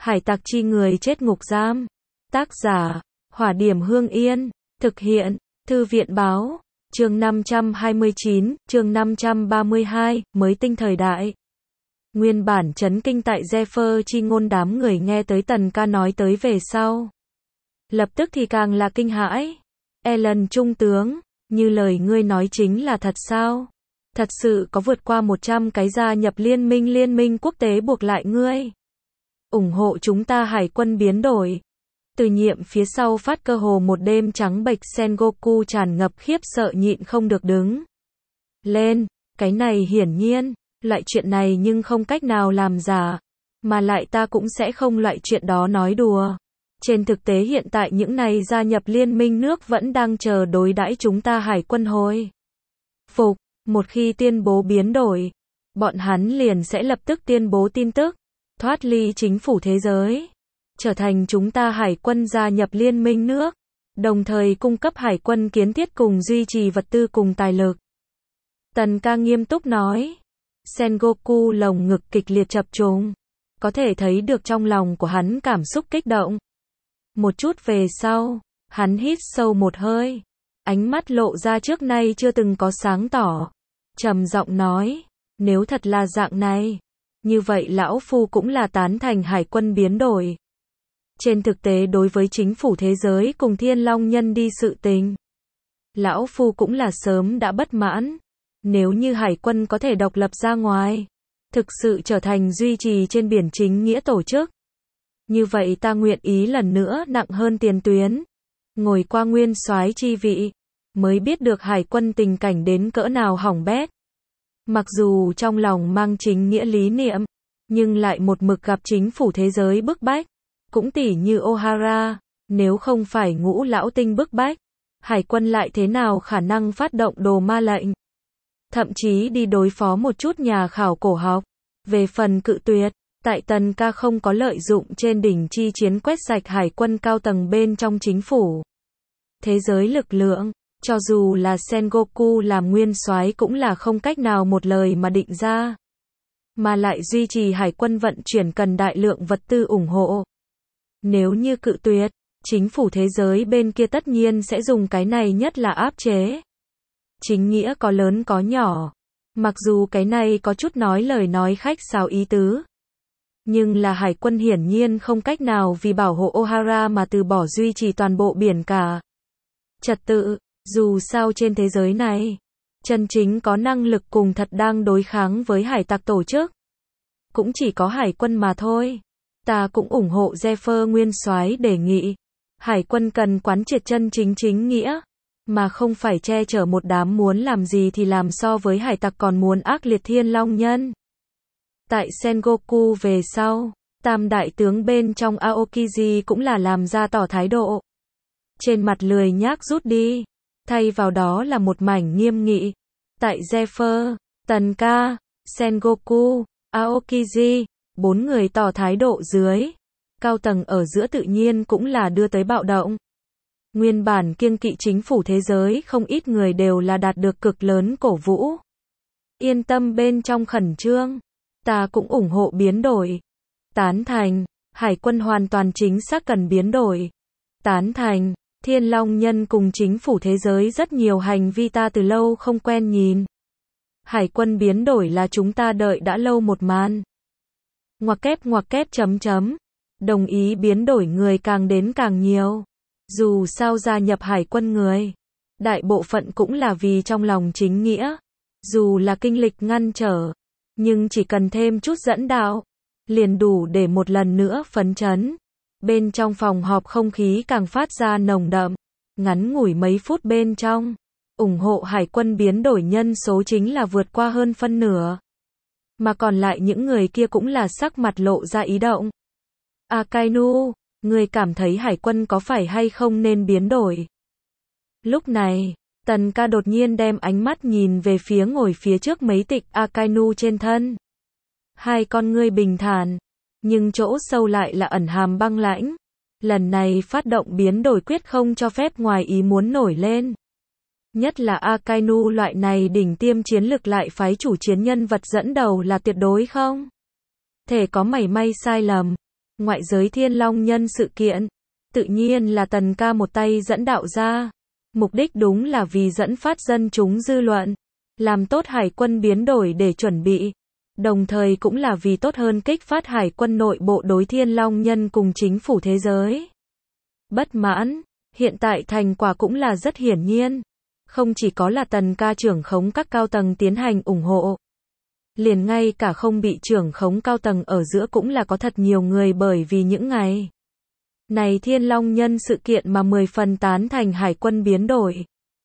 Hải tặc chi người chết ngục giam. Tác giả, Hỏa Điểm Hương Yên. Thực hiện, Thư viện báo. Chương 529, chương 532, mới tinh thời đại. Nguyên bản chấn kinh tại Zephyr chi ngôn đám người nghe tới Tần ca nói tới về sau. Lập tức thì càng là kinh hãi. Ellen trung tướng, như lời ngươi nói chính là thật sao? Thật sự có vượt qua 100 cái gia nhập liên minh quốc tế buộc lại ngươi. Ủng hộ chúng ta hải quân biến đổi. Từ nhiệm phía sau phát cơ hồ một đêm trắng bệch Sengoku tràn ngập khiếp sợ nhịn không được đứng lên. Cái này hiển nhiên, loại chuyện này nhưng không cách nào làm giả. Mà lại ta cũng sẽ không loại chuyện đó nói đùa. Trên thực tế hiện tại những này gia nhập liên minh nước vẫn đang chờ đối đãi chúng ta hải quân hồi phục. Một khi tuyên bố biến đổi, bọn hắn liền sẽ lập tức tuyên bố tin tức, thoát ly chính phủ thế giới, trở thành chúng ta hải quân gia nhập liên minh nước, đồng thời cung cấp hải quân kiến thiết cùng duy trì vật tư cùng tài lực. Tần ca nghiêm túc nói. Sengoku lồng ngực kịch liệt chập trùng, có thể thấy được trong lòng của hắn cảm xúc kích động. Một chút về sau, hắn hít sâu một hơi, ánh mắt lộ ra trước nay chưa từng có sáng tỏ, trầm giọng nói, nếu thật là dạng này, như vậy lão phu cũng là tán thành hải quân biến đổi. Trên thực tế đối với chính phủ thế giới cùng Thiên Long nhân đi sự tình, lão phu cũng là sớm đã bất mãn. Nếu như hải quân có thể độc lập ra ngoài, thực sự trở thành duy trì trên biển chính nghĩa tổ chức, như vậy ta nguyện ý lần nữa nặng hơn tiền tuyến, ngồi qua nguyên soái chi vị, mới biết được hải quân tình cảnh đến cỡ nào hỏng bét. Mặc dù trong lòng mang chính nghĩa lý niệm, nhưng lại một mực gặp chính phủ thế giới bức bách, cũng tỉ như Ohara, nếu không phải ngũ lão tinh bức bách, hải quân lại thế nào khả năng phát động đồ ma lệnh, thậm chí đi đối phó một chút nhà khảo cổ học. Về phần cự tuyệt, tại Tần ca không có lợi dụng trên đỉnh chi chiến quét sạch hải quân cao tầng bên trong chính phủ thế giới lực lượng, cho dù là Sengoku làm nguyên soái cũng là không cách nào một lời mà định ra. Mà lại duy trì hải quân vận chuyển cần đại lượng vật tư ủng hộ. Nếu như cự tuyệt, chính phủ thế giới bên kia tất nhiên sẽ dùng cái này nhất là áp chế. Chính nghĩa có lớn có nhỏ. Mặc dù cái này có chút nói lời nói khách sáo ý tứ. Nhưng là hải quân hiển nhiên không cách nào vì bảo hộ Ohara mà từ bỏ duy trì toàn bộ biển cả trật tự. Dù sao trên thế giới này, chân chính có năng lực cùng thật đang đối kháng với hải tặc tổ chức, cũng chỉ có hải quân mà thôi. Ta cũng ủng hộ Zephyr nguyên soái đề nghị. Hải quân cần quán triệt chân chính chính nghĩa, mà không phải che chở một đám muốn làm gì thì làm so với hải tặc còn muốn ác liệt Thiên Long nhân. Tại Sengoku về sau, tam đại tướng bên trong Aokiji cũng là làm ra tỏ thái độ. Trên mặt lười nhác rút đi, thay vào đó là một mảnh nghiêm nghị. Tại Zephyr, Tần ca, Sengoku, Aokiji, 4 người tỏ thái độ dưới, cao tầng ở giữa tự nhiên cũng là đưa tới bạo động. Nguyên bản kiêng kỵ chính phủ thế giới không ít người đều là đạt được cực lớn cổ vũ. Yên tâm bên trong khẩn trương, ta cũng ủng hộ biến đổi. Tán thành, hải quân hoàn toàn chính xác cần biến đổi. Tán thành, Thiên Long nhân cùng chính phủ thế giới rất nhiều hành vi ta từ lâu không quen nhìn. Hải quân biến đổi là chúng ta đợi đã lâu một màn. Ngoặc kép chấm chấm. Đồng ý biến đổi người càng đến càng nhiều. Dù sao gia nhập hải quân người, đại bộ phận cũng là vì trong lòng chính nghĩa. Dù là kinh lịch ngăn trở, nhưng chỉ cần thêm chút dẫn đạo, liền đủ để một lần nữa phấn chấn. Bên trong phòng họp không khí càng phát ra nồng đậm. Ngắn ngủi mấy phút bên trong, ủng hộ hải quân biến đổi nhân số chính là vượt qua hơn phân nửa. Mà còn lại những người kia cũng là sắc mặt lộ ra ý động. Akainu, người cảm thấy hải quân có phải hay không nên biến đổi? Lúc này, Tần ca đột nhiên đem ánh mắt nhìn về phía ngồi phía trước mấy tịch Akainu trên thân. Hai con ngươi bình thản, nhưng chỗ sâu lại là ẩn hàm băng lãnh. Lần này phát động biến đổi quyết không cho phép ngoài ý muốn nổi lên. Nhất là Akainu loại này đỉnh tiêm chiến lực lại phái chủ chiến nhân vật dẫn đầu là tuyệt đối không thể có mảy may sai lầm. Ngoại giới Thiên Long Nhân sự kiện, tự nhiên là Tần ca một tay dẫn đạo ra. Mục đích đúng là vì dẫn phát dân chúng dư luận, làm tốt hải quân biến đổi để chuẩn bị, đồng thời cũng là vì tốt hơn kích phát hải quân nội bộ đối Thiên Long Nhân cùng chính phủ thế giới. Bất mãn, hiện tại thành quả cũng là rất hiển nhiên. Không chỉ có là Tần ca trưởng khống các cao tầng tiến hành ủng hộ, liền ngay cả không bị trưởng khống cao tầng ở giữa cũng là có thật nhiều người bởi vì những ngày này Thiên Long Nhân sự kiện mà 10 phần tán thành hải quân biến đổi.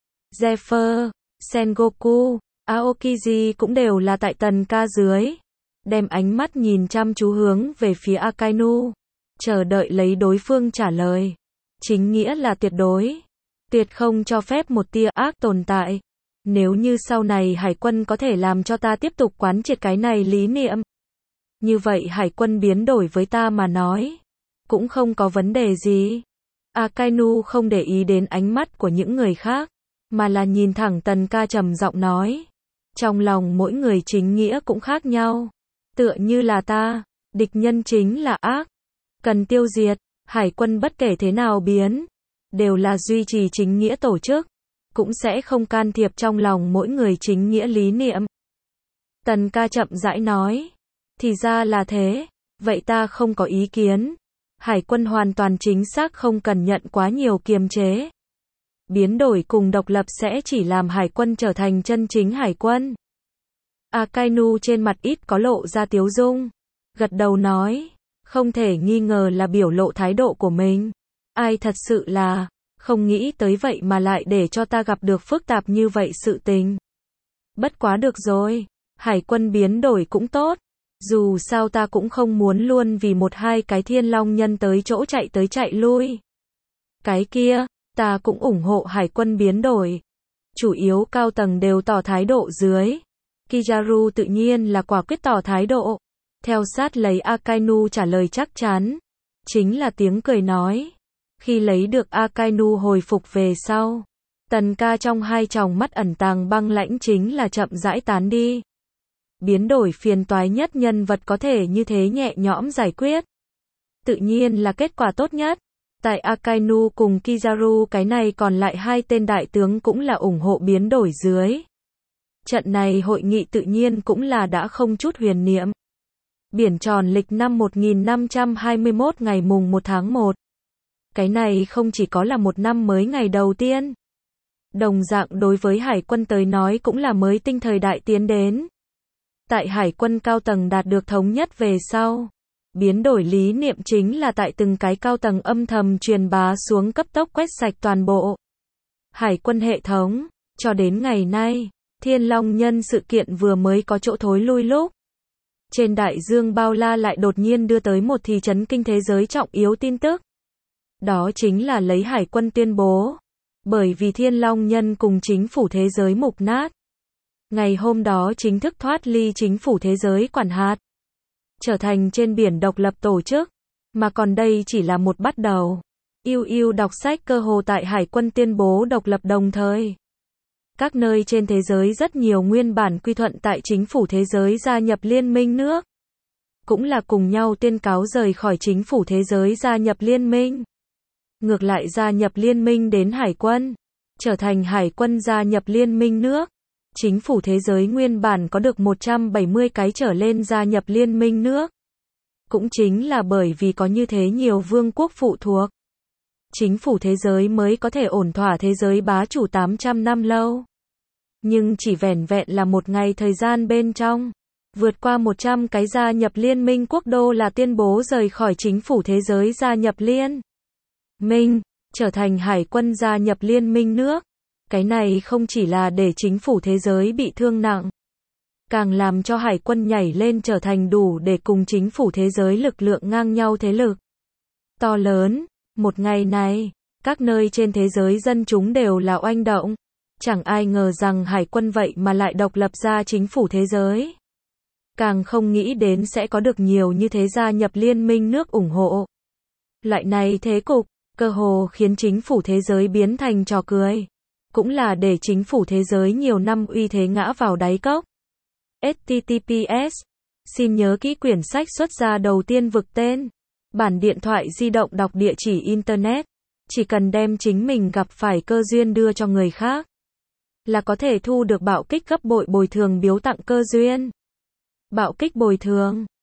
Zephyr, Sengoku, Aokiji cũng đều là tại Tần ca dưới, đem ánh mắt nhìn chăm chú hướng về phía Akainu, chờ đợi lấy đối phương trả lời. Chính nghĩa là tuyệt đối, tuyệt không cho phép một tia ác tồn tại. Nếu như sau này hải quân có thể làm cho ta tiếp tục quán triệt cái này lý niệm, như vậy hải quân biến đổi với ta mà nói, cũng không có vấn đề gì. Akainu không để ý đến ánh mắt của những người khác, mà là nhìn thẳng Tần ca trầm giọng nói. Trong lòng mỗi người chính nghĩa cũng khác nhau. Tựa như là ta, địch nhân chính là ác, cần tiêu diệt, hải quân bất kể thế nào biến, đều là duy trì chính nghĩa tổ chức, cũng sẽ không can thiệp trong lòng mỗi người chính nghĩa lý niệm. Tần ca chậm rãi nói. Thì ra là thế, vậy ta không có ý kiến. Hải quân hoàn toàn chính xác không cần nhận quá nhiều kiềm chế. Biến đổi cùng độc lập sẽ chỉ làm hải quân trở thành chân chính hải quân. Akainu trên mặt ít có lộ ra tiếu dung, gật đầu nói, không thể nghi ngờ là biểu lộ thái độ của mình. Ai thật sự là, không nghĩ tới vậy mà lại để cho ta gặp được phức tạp như vậy sự tình. Bất quá được rồi, hải quân biến đổi cũng tốt. Dù sao ta cũng không muốn luôn vì một hai cái Thiên Long Nhân tới chỗ chạy tới chạy lui. Cái kia, ta cũng ủng hộ hải quân biến đổi. Chủ yếu cao tầng đều tỏ thái độ dưới. Kizaru tự nhiên là quả quyết tỏ thái độ. Theo sát lấy Akainu trả lời chắc chắn. Chính là tiếng cười nói. Khi lấy được Akainu hồi phục về sau, Tần ca trong hai tròng mắt ẩn tàng băng lãnh chính là chậm rãi tán đi. Biến đổi phiền toái nhất nhân vật có thể như thế nhẹ nhõm giải quyết, tự nhiên là kết quả tốt nhất. Tại Akainu cùng Kizaru cái này còn lại hai tên đại tướng cũng là ủng hộ biến đổi dưới. Trận này hội nghị tự nhiên cũng là đã không chút huyền niệm. Biển tròn lịch năm 1521 ngày mùng 1 tháng 1. Cái này không chỉ có là một năm mới ngày đầu tiên. Đồng dạng đối với hải quân tới nói cũng là mới tinh thời đại tiến đến. Tại hải quân cao tầng đạt được thống nhất về sau, biến đổi lý niệm chính là tại từng cái cao tầng âm thầm truyền bá xuống cấp tốc quét sạch toàn bộ hải quân hệ thống. Cho đến ngày nay, Thiên Long Nhân sự kiện vừa mới có chỗ thối lui lúc. Trên đại dương bao la lại đột nhiên đưa tới một thị trấn kinh thế giới trọng yếu tin tức. Đó chính là lấy hải quân tuyên bố. Bởi vì Thiên Long Nhân cùng chính phủ thế giới mục nát. Ngày hôm đó chính thức thoát ly chính phủ thế giới quản hạt. Trở thành trên biển độc lập tổ chức. Mà còn đây chỉ là một bắt đầu. Yêu đọc sách cơ hồ tại hải quân tuyên bố độc lập đồng thời. Các nơi trên thế giới rất nhiều nguyên bản quy thuận tại chính phủ thế giới gia nhập liên minh nước. Cũng là cùng nhau tuyên cáo rời khỏi chính phủ thế giới gia nhập liên minh. Ngược lại gia nhập liên minh đến hải quân. Trở thành hải quân gia nhập liên minh nước. Chính phủ thế giới nguyên bản có được 170 cái trở lên gia nhập liên minh nước. Cũng chính là bởi vì có như thế nhiều vương quốc phụ thuộc. Chính phủ thế giới mới có thể ổn thỏa thế giới bá chủ 800 năm lâu. Nhưng chỉ vẻn vẹn là một ngày thời gian bên trong. Vượt qua 100 cái gia nhập liên minh quốc đô là tuyên bố rời khỏi chính phủ thế giới gia nhập liên minh, trở thành hải quân gia nhập liên minh nước. Cái này không chỉ là để chính phủ thế giới bị thương nặng, càng làm cho hải quân nhảy lên trở thành đủ để cùng chính phủ thế giới lực lượng ngang nhau thế lực to lớn. Một ngày này, các nơi trên thế giới dân chúng đều là oanh động. Chẳng ai ngờ rằng hải quân vậy mà lại độc lập ra chính phủ thế giới. Càng không nghĩ đến sẽ có được nhiều như thế gia nhập liên minh nước ủng hộ. Loại này thế cục, cơ hồ khiến chính phủ thế giới biến thành trò cười. Cũng là để chính phủ thế giới nhiều năm uy thế ngã vào đáy cốc. HTTPS. Xin nhớ kỹ quyển sách xuất ra đầu tiên vực tên. Bản điện thoại di động đọc địa chỉ Internet. Chỉ cần đem chính mình gặp phải cơ duyên đưa cho người khác, là có thể thu được bạo kích gấp bội bồi thường biếu tặng cơ duyên. Bạo kích bồi thường.